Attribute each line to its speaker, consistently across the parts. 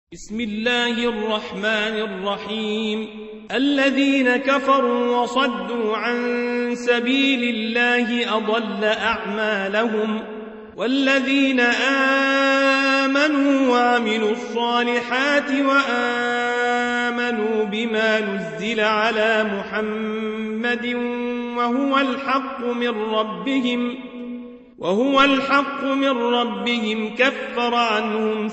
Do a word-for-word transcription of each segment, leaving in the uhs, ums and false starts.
Speaker 1: بسم الله الرحمن الرحيم. الذين كفروا وصدوا عن سبيل الله أضل أعمالهم، والذين آمنوا وعملوا الصالحات وآمنوا بما نزل على محمد وهو الحق من ربهم وهو الحق من ربهم كفر عنهم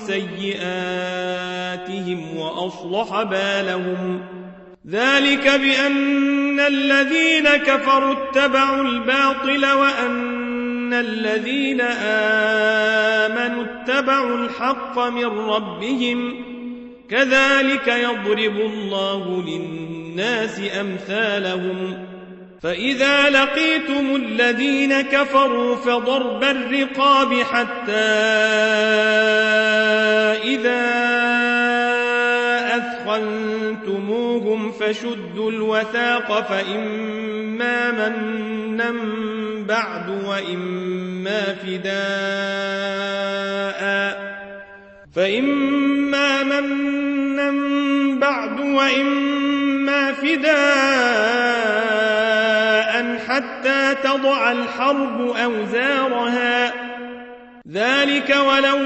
Speaker 1: سيئاتهم وأصلح بالهم. ذلك بأن الذين كفروا اتبعوا الباطل وأن الذين آمنوا اتبعوا الحق من ربهم، كذلك يضرب الله للناس أمثالهم. فإذا لقيتم الذين كفروا فضرب الرقاب حتى إذا أثخنتموهم فشدوا الوثاق فإما منا بعد وإما فداء فإما منا بعد وإما فداء حتى تضع الحرب أوزارها. ذلك ولو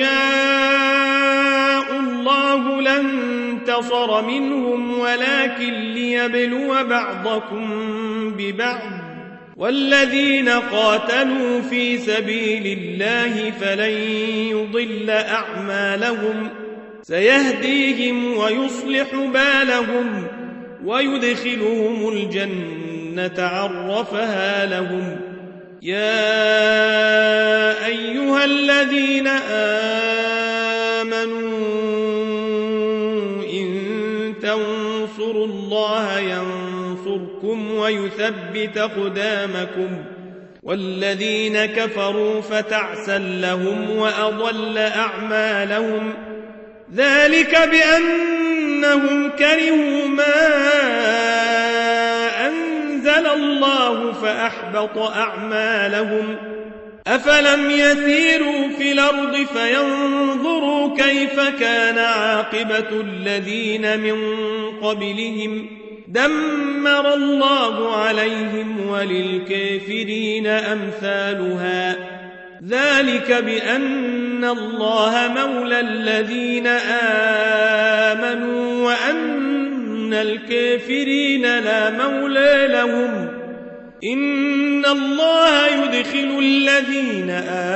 Speaker 1: يشاء الله لانتصر منهم ولكن ليبلو بعضكم ببعض، والذين قاتلوا في سبيل الله فلن يضل أعمالهم، سيهديهم ويصلح بالهم ويدخلهم الجنة عرفها لهم. يا أيها الذين آمنوا إن تنصروا الله ينصركم ويثبت أقدامكم، والذين كفروا فتعسا لهم وأضل أعمالهم. ذلك بأنهم كرهوا ما أنزل الله فأحبط أعمالهم. أفلم يسيروا في الأرض فينظروا كيف كان عاقبة الذين من قبلهم، دمر الله عليهم وللكافرين أمثالها. ذلك بأن الله مولى الذين آمنوا وأن الكافرين لا مولى لهم. إن الله يدخل الذين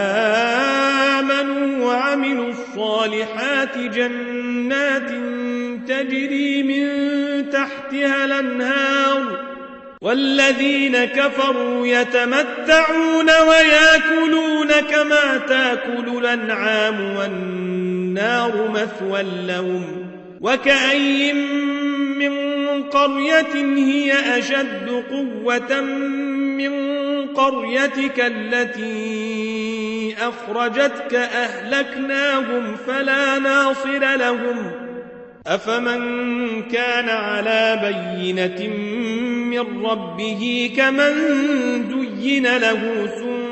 Speaker 1: آمنوا وعملوا الصالحات جنات تجري من تحتها الأنهار، والذين كفروا يتمتعون ويأكلون كما تأكل الأنعام والنار مثوى لهم. وكأي من قرية هي أشد قوة من قريتك التي أخرجتك أهلكناهم فلا ناصر لهم. أفمن كان على بينة من ربه كمن زين له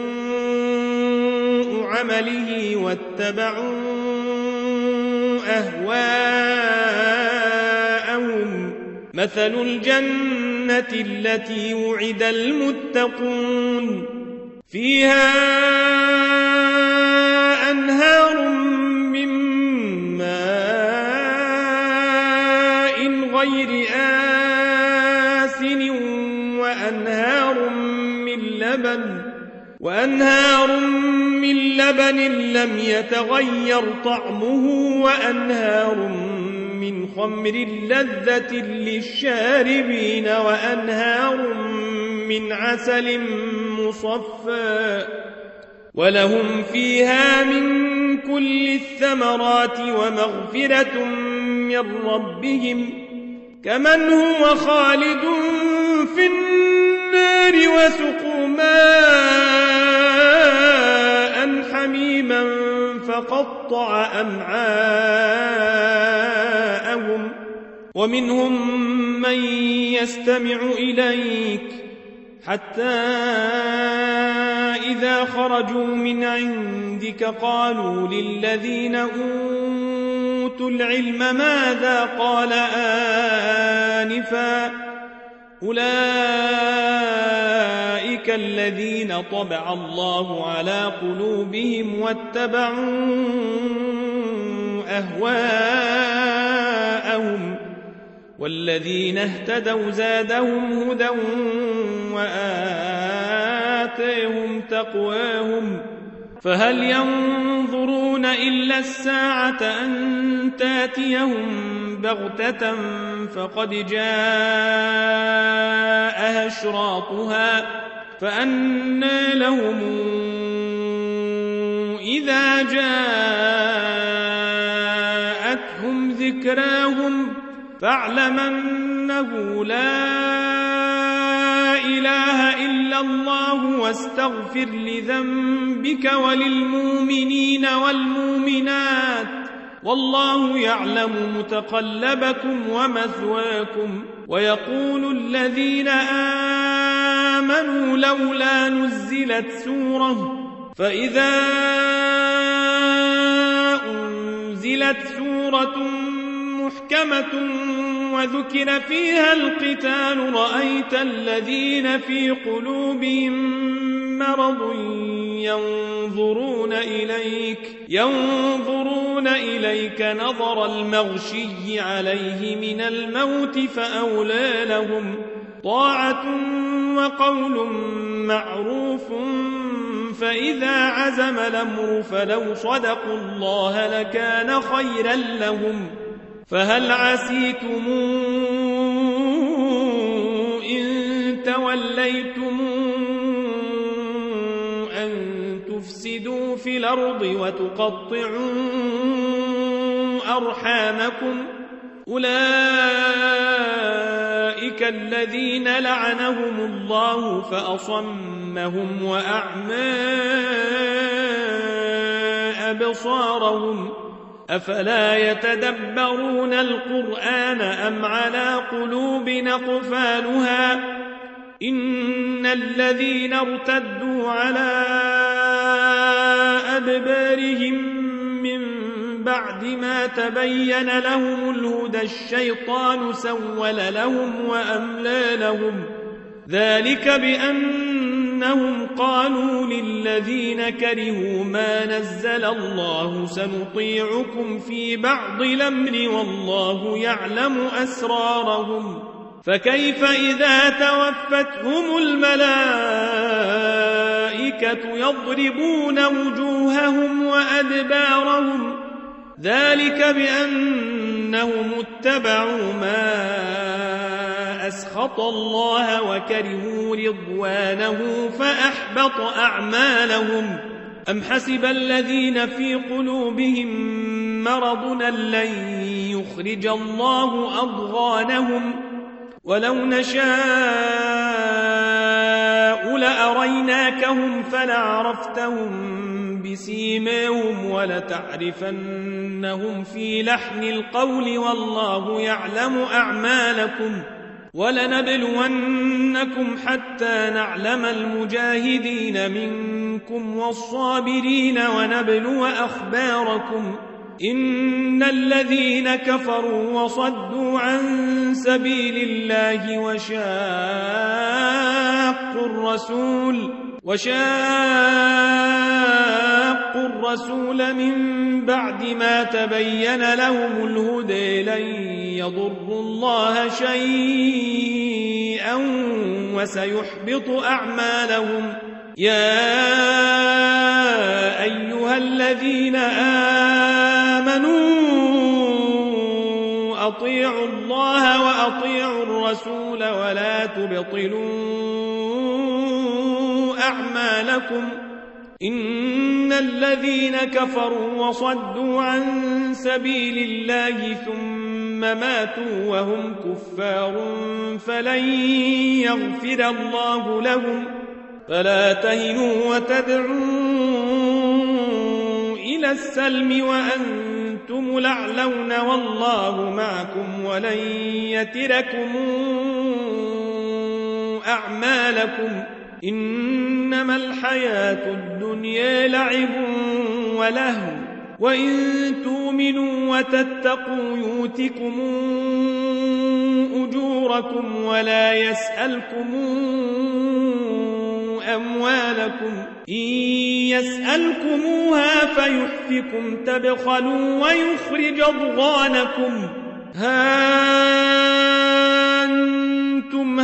Speaker 1: سوء عمله واتبعوا أهواءهم. مثل الجنة التي وعد المتقون فيها أنهار من ماء غير آسن وأنهار من لبن وأنهار من لبن لم يتغير طعمه وأنهار من خمر لذة للشاربين وأنهار من عسل مصفى، ولهم فيها من كل الثمرات ومغفرة من ربهم، كمن هو خالد في النار وسقوا ماء حميما فقطع أمعاءهم. ومنهم من يستمع إليك حتى إذا خرجوا من عندك قالوا للذين أوتوا أوتوا العلم ماذا قال آنفا أولئك الذين طبع الله على قلوبهم واتبعوا أهواءهم والذين اهتدوا زادهم هدى وآتيهم تقواهم فهل ينظرون إلا الساعة أن تاتيهم بغتة فقد جاء أشراطها فأنى لهم إذا جاءتهم ذكراهم فاعلم أنه لا إله إلا الله واستغفر لذنبك وللمؤمنين والمؤمنات والله يعلم متقلبكم ومثواكم ويقول الذين آمنوا لولا نزلت سورة فإذا أنزلت سورة محكمة وذكر فيها القتال رأيت الذين في قلوبهم مرض ينظرون إليك ينظرون إليك نظر المغشي عليه من الموت فأولى لهم طاعة وقول معروف فإذا عزم الأمر فلو صدقوا الله لكان خيرا لهم فهل عسيتم إن توليتم أن تفسدوا في الأرض وتقطعوا أرحامكم أولئك الذين لعنهم الله فأصمهم وأعمى أبصارهم أفلا يتدبرون القرآن أم على قلوب أقفالها إن الذين ارتدوا على أدبارهم من بعد ما تبين لهم الهدى الشيطان سول لهم وأملى لهم ذلك بأنهم قالوا للذين كرهوا ما نزل الله سنطيعكم في بعض الأمر والله يعلم أسرارهم فكيف إذا توفتهم الملائكة يضربون وجوههم وأدبارهم ذلك بأنهم اتبعوا ما أسخط الله وكرهوا رضوانه فأحبط أعمالهم أم حسب الذين في قلوبهم مرض لن يخرج الله أضغانهم ولو نشاء لأريناكهم فلعرفتهم بسيماهم ولتعرفنهم في لحن القول والله يعلم أعمالكم ولنبلونكم حتى نعلم المجاهدين منكم والصابرين ونبلو أخباركم إن الذين كفروا وصدوا عن سبيل الله وشاقوا الرسول وشاقوا الرسول من بعد ما تبين لهم الهدى لن يضروا الله شيئا وسيحبط أعمالهم يا أيها الذين آمنوا أطيعوا الله وأطيعوا الرسول ولا تبطلوا أعمالكم إن الذين كفروا وصدوا عن سبيل الله ثم ماتوا وهم كفار فلن يغفر الله لهم فلا تهنوا وتدعوا إلى السلم وأنتم الأعلون والله معكم ولن يتركم أعمالكم إنما الحياة الدنيا لعب ولهو وإن تؤمنوا وتتقوا يؤتكم أجوركم ولا يسألكم أموالكم إن يسألكموها فيحفكم تبخلوا ويخرج أضغانكم ها أنتم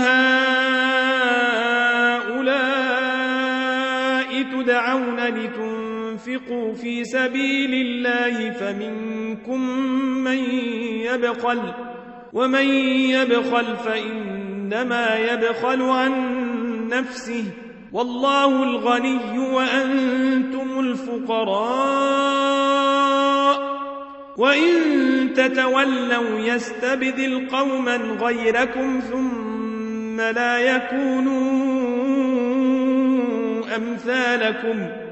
Speaker 1: هؤلاء تدعون لتنفقوا في سبيل الله فمنكم من يبخل ومن يبخل فإنما يبخل عن نفسه والله الغني وأنتم الفقراء وإن تتولوا يستبدل قوما غيركم ثم لا يكونوا أمثالكم